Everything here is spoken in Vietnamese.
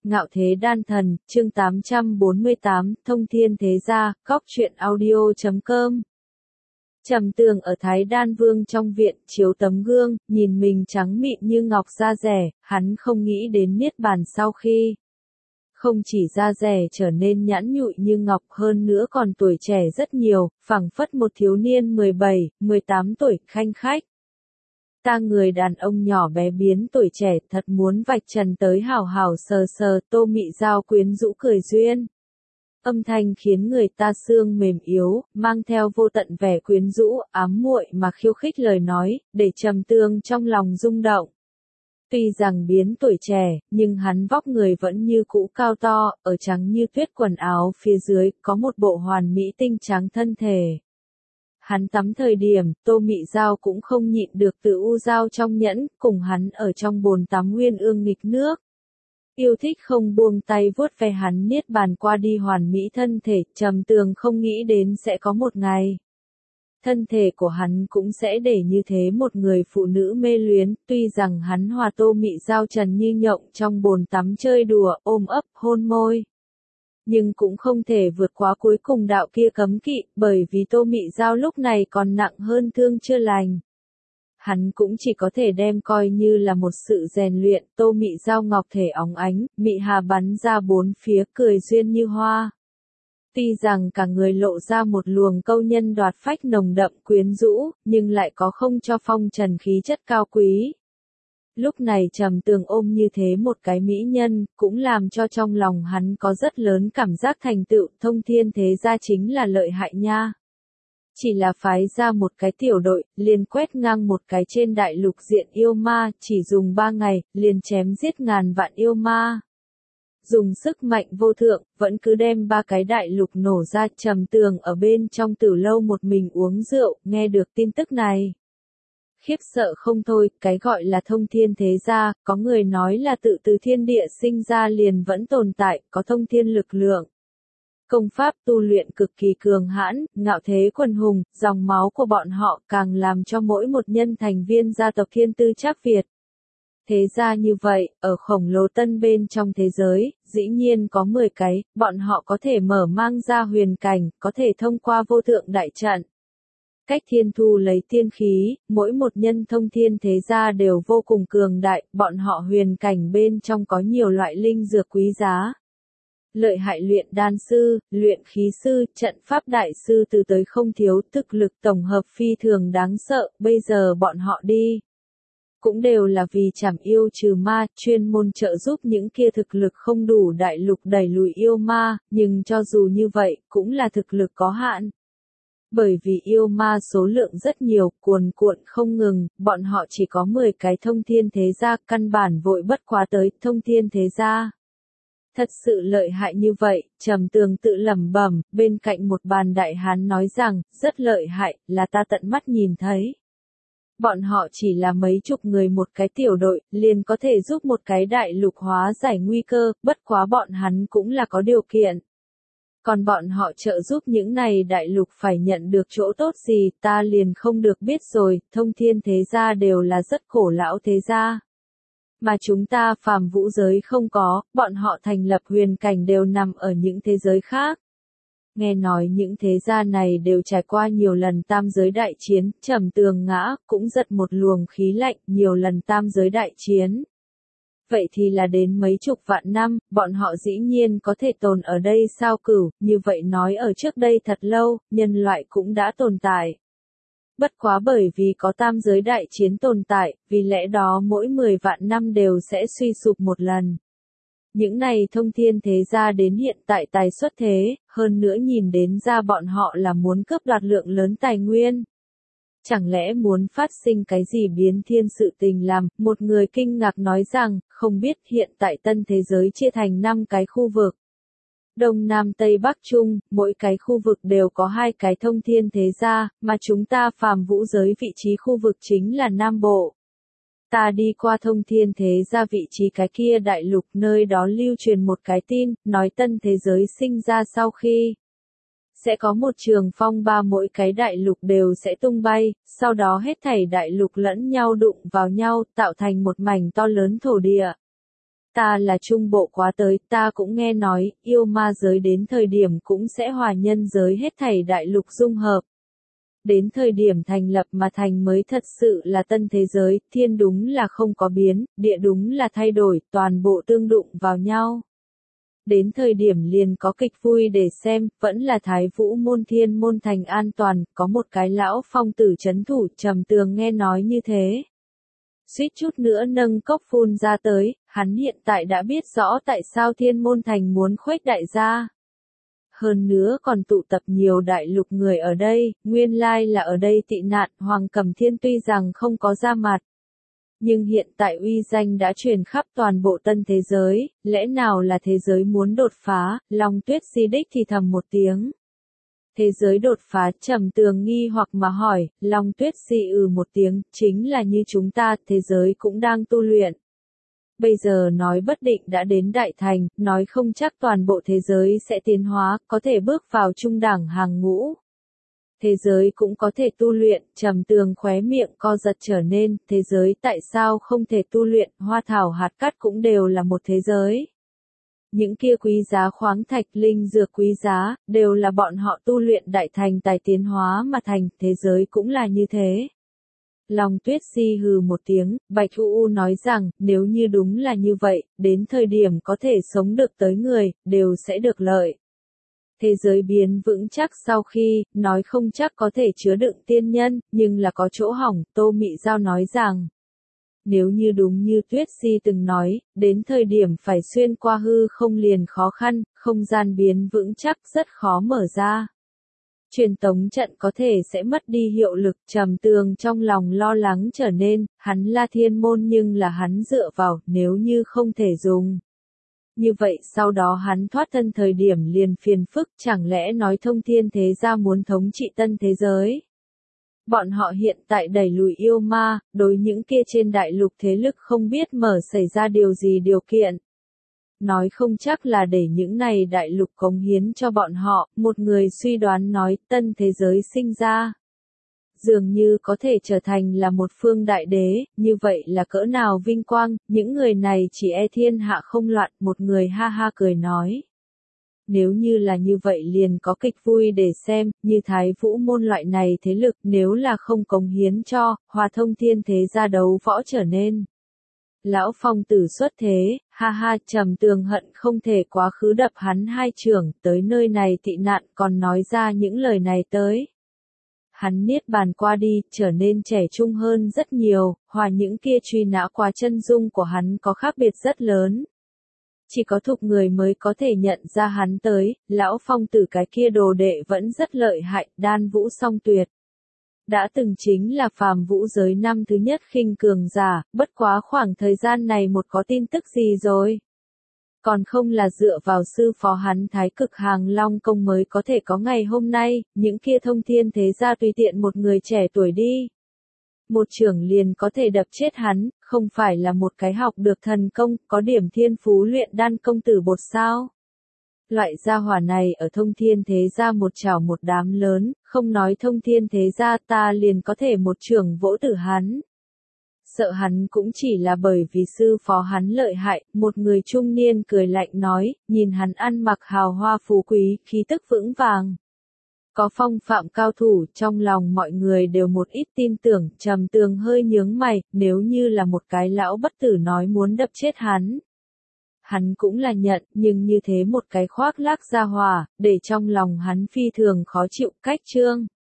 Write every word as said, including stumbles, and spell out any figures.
Ngạo Thế Đan Thần, chương tám trăm bốn mươi tám, Thông Thiên Thế Gia, Cóc Truyện Audio chấm com. Trầm Tường ở Thái Đan Vương trong viện, chiếu tấm gương, nhìn mình trắng mịn như ngọc da dẻ, hắn không nghĩ đến niết bàn sau khi. Không chỉ da dẻ trở nên nhẵn nhụi như ngọc, hơn nữa còn tuổi trẻ rất nhiều, phảng phất một thiếu niên mười bảy, mười tám tuổi, khanh khách. Ta người đàn ông nhỏ bé biến tuổi trẻ, thật muốn vạch trần tới hào hào sờ sờ. Tô Mị Dao quyến rũ cười duyên. Âm thanh khiến người ta xương mềm yếu, mang theo vô tận vẻ quyến rũ, ám muội mà khiêu khích lời nói, để Trầm Tường trong lòng rung động. Tuy rằng biến tuổi trẻ, nhưng hắn vóc người vẫn như cũ cao to, ở trắng như tuyết, quần áo phía dưới có một bộ hoàn mỹ tinh trắng thân thể. Hắn tắm thời điểm, Tô Mị Dao cũng không nhịn được tự u dao trong nhẫn, cùng hắn ở trong bồn tắm nguyên ương nghịch nước. Yêu thích không buông tay vuốt ve hắn niết bàn qua đi hoàn mỹ thân thể, Trầm Tường không nghĩ đến sẽ có một ngày. Thân thể của hắn cũng sẽ để như thế một người phụ nữ mê luyến, tuy rằng hắn hòa Tô Mị Dao trần như nhộng trong bồn tắm chơi đùa, ôm ấp, hôn môi. Nhưng cũng không thể vượt quá cuối cùng đạo kia cấm kỵ, bởi vì Tô Mị Dao lúc này còn nặng hơn thương chưa lành. Hắn cũng chỉ có thể đem coi như là một sự rèn luyện. Tô Mị Dao ngọc thể óng ánh, mị hà bắn ra bốn phía, cười duyên như hoa. Tuy rằng cả người lộ ra một luồng câu nhân đoạt phách nồng đậm quyến rũ, nhưng lại có không cho phong trần khí chất cao quý. Lúc này Trầm Tường ôm như thế một cái mỹ nhân, cũng làm cho trong lòng hắn có rất lớn cảm giác thành tựu. Thông Thiên Thế Gia chính là lợi hại nha. Chỉ là phái ra một cái tiểu đội, liền quét ngang một cái trên đại lục diện yêu ma, chỉ dùng ba ngày, liền chém giết ngàn vạn yêu ma. Dùng sức mạnh vô thượng, vẫn cứ đem ba cái đại lục nổ ra. Trầm Tường ở bên trong tử lâu một mình uống rượu, nghe được tin tức này. Khiếp sợ không thôi, cái gọi là Thông Thiên Thế Gia, có người nói là tự từ thiên địa sinh ra liền vẫn tồn tại, có thông thiên lực lượng. Công pháp tu luyện cực kỳ cường hãn, ngạo thế quần hùng, dòng máu của bọn họ càng làm cho mỗi một nhân thành viên gia tộc Thiên Tư Trác Việt. Thế ra như vậy, ở khổng lồ tân bên trong thế giới, dĩ nhiên có mười cái, bọn họ có thể mở mang ra huyền cảnh, có thể thông qua vô thượng đại trận. Cách thiên thu lấy tiên khí, mỗi một nhân thông thiên thế gia đều vô cùng cường đại, bọn họ huyền cảnh bên trong có nhiều loại linh dược quý giá. Lợi hại luyện đan sư, luyện khí sư, trận pháp đại sư từ tới không thiếu, thực lực tổng hợp phi thường đáng sợ, bây giờ bọn họ đi. Cũng đều là vì trảm yêu trừ ma, chuyên môn trợ giúp những kia thực lực không đủ đại lục đẩy lùi yêu ma, nhưng cho dù như vậy, cũng là thực lực có hạn. Bởi vì yêu ma số lượng rất nhiều, cuồn cuộn không ngừng, bọn họ chỉ có mười cái thông thiên thế gia, căn bản vội bất quá tới thông thiên thế gia. Thật sự lợi hại như vậy, Trầm Tường tự lẩm bẩm, bên cạnh một bàn đại hán nói rằng, rất lợi hại, là ta tận mắt nhìn thấy. Bọn họ chỉ là mấy chục người một cái tiểu đội, liền có thể giúp một cái đại lục hóa giải nguy cơ, bất quá bọn hắn cũng là có điều kiện. Còn bọn họ trợ giúp những này đại lục phải nhận được chỗ tốt gì, ta liền không được biết rồi. Thông thiên thế gia đều là rất khổ lão thế gia. Mà chúng ta phàm vũ giới không có, bọn họ thành lập huyền cảnh đều nằm ở những thế giới khác. Nghe nói những thế gia này đều trải qua nhiều lần tam giới đại chiến, Trầm Tường ngã, cũng giật một luồng khí lạnh, nhiều lần tam giới đại chiến. Vậy thì là đến mấy chục vạn năm, bọn họ dĩ nhiên có thể tồn ở đây sao cửu, như vậy nói ở trước đây thật lâu, nhân loại cũng đã tồn tại. Bất quá bởi vì có tam giới đại chiến tồn tại, vì lẽ đó mỗi mười vạn năm đều sẽ suy sụp một lần. Những này thông thiên thế gia đến hiện tại tài xuất thế, hơn nữa nhìn đến ra bọn họ là muốn cướp đoạt lượng lớn tài nguyên. Chẳng lẽ muốn phát sinh cái gì biến thiên sự tình làm, một người kinh ngạc nói rằng, không biết hiện tại tân thế giới chia thành năm cái khu vực. Đông Nam Tây Bắc Trung, mỗi cái khu vực đều có hai cái thông thiên thế gia, mà chúng ta phàm vũ giới vị trí khu vực chính là Nam Bộ. Ta đi qua thông thiên thế gia vị trí cái kia đại lục, nơi đó lưu truyền một cái tin, nói tân thế giới sinh ra sau khi sẽ có một trường phong ba, mỗi cái đại lục đều sẽ tung bay, sau đó hết thảy đại lục lẫn nhau đụng vào nhau, tạo thành một mảnh to lớn thổ địa. ta là trung bộ quá tới, ta cũng nghe nói, yêu ma giới đến thời điểm cũng sẽ hòa nhân giới hết thảy đại lục dung hợp. Đến thời điểm thành lập mà thành mới thật sự là tân thế giới, thiên đúng là không có biến, địa đúng là thay đổi, toàn bộ tương đụng vào nhau. Đến thời điểm liền có kịch vui để xem, vẫn là Thái Vũ môn thiên môn thành an toàn, có một cái lão phong tử chấn thủ, Trầm Tường nghe nói như thế. Suýt chút nữa nâng cốc phun ra tới, hắn hiện tại đã biết rõ tại sao thiên môn thành muốn khuếch đại ra. Hơn nữa còn tụ tập nhiều đại lục người ở đây, nguyên lai là ở đây tị nạn, Hoàng Cẩm Thiên tuy rằng không có ra mặt. Nhưng hiện tại uy danh đã truyền khắp toàn bộ tân thế giới, lẽ nào là thế giới muốn đột phá, Long Tuyết Si đích thì thầm một tiếng. Thế giới đột phá, Trầm Tường nghi hoặc mà hỏi, Long Tuyết Si ừ một tiếng, chính là như chúng ta, thế giới cũng đang tu luyện. Bây giờ nói bất định đã đến đại thành, nói không chắc toàn bộ thế giới sẽ tiến hóa, có thể bước vào trung đẳng hàng ngũ. Thế giới cũng có thể tu luyện, Trầm Tường khóe miệng co giật trở nên, thế giới tại sao không thể tu luyện, hoa thảo hạt cát cũng đều là một thế giới. Những kia quý giá khoáng thạch linh dược quý giá, đều là bọn họ tu luyện đại thành tài tiến hóa mà thành, thế giới cũng là như thế. Long Tuyết Si hừ một tiếng, Bạch U U nói rằng, nếu như đúng là như vậy, đến thời điểm có thể sống được tới người, đều sẽ được lợi. Thế giới biến vững chắc sau khi, nói không chắc có thể chứa đựng tiên nhân, nhưng là có chỗ hỏng, Tô Mị Giao nói rằng. Nếu như đúng như Tuyết Si từng nói, đến thời điểm phải xuyên qua hư không liền khó khăn, không gian biến vững chắc rất khó mở ra. Truyền tống trận có thể sẽ mất đi hiệu lực, Trầm Tường trong lòng lo lắng trở nên, hắn là thiên môn nhưng là hắn dựa vào, nếu như không thể dùng. Như vậy sau đó hắn thoát thân thời điểm liền phiền phức, chẳng lẽ nói thông thiên thế gia muốn thống trị tân thế giới. Bọn họ hiện tại đẩy lùi yêu ma, đối những kia trên đại lục thế lực không biết mở xảy ra điều gì điều kiện. Nói không chắc là để những này đại lục cống hiến cho bọn họ, một người suy đoán nói tân thế giới sinh ra. Dường như có thể trở thành là một phương đại đế, như vậy là cỡ nào vinh quang, những người này chỉ e thiên hạ không loạn, một người ha ha cười nói. Nếu như là như vậy liền có kịch vui để xem, như Thái Vũ môn loại này thế lực nếu là không cống hiến cho, hòa thông thiên thế gia đấu võ trở nên. Lão Phong tử xuất thế, ha ha, Trầm Tường hận không thể quá khứ đập hắn hai chưởng, tới nơi này tị nạn còn nói ra những lời này tới. Hắn niết bàn qua đi, trở nên trẻ trung hơn rất nhiều, hòa những kia truy nã qua chân dung của hắn có khác biệt rất lớn. Chỉ có thục người mới có thể nhận ra hắn tới, lão Phong tử cái kia đồ đệ vẫn rất lợi hại, đan vũ song tuyệt. Đã từng chính là phàm vũ giới năm thứ nhất khinh cường giả, bất quá khoảng thời gian này một có tin tức gì rồi. Còn không là dựa vào sư phó hắn Thái Cực Hàng Long Công mới có thể có ngày hôm nay, những kia thông thiên thế gia tùy tiện một người trẻ tuổi đi. Một trưởng liền có thể đập chết hắn, không phải là một cái học được thần công, có điểm thiên phú luyện đan công tử bột sao. Loại gia hỏa này ở thông thiên thế gia một chảo một đám lớn, không nói thông thiên thế gia ta liền có thể một trưởng vỗ tử hắn. Sợ hắn cũng chỉ là bởi vì sư phó hắn lợi hại, một người trung niên cười lạnh nói, nhìn hắn ăn mặc hào hoa phú quý, khí tức vững vàng. Có phong phạm cao thủ, trong lòng mọi người đều một ít tin tưởng, Trầm Tường hơi nhướng mày, nếu như là một cái lão bất tử nói muốn đập chết hắn. Hắn cũng là nhận, nhưng như thế một cái khoác lác gia hòa, để trong lòng hắn phi thường khó chịu, cách trương.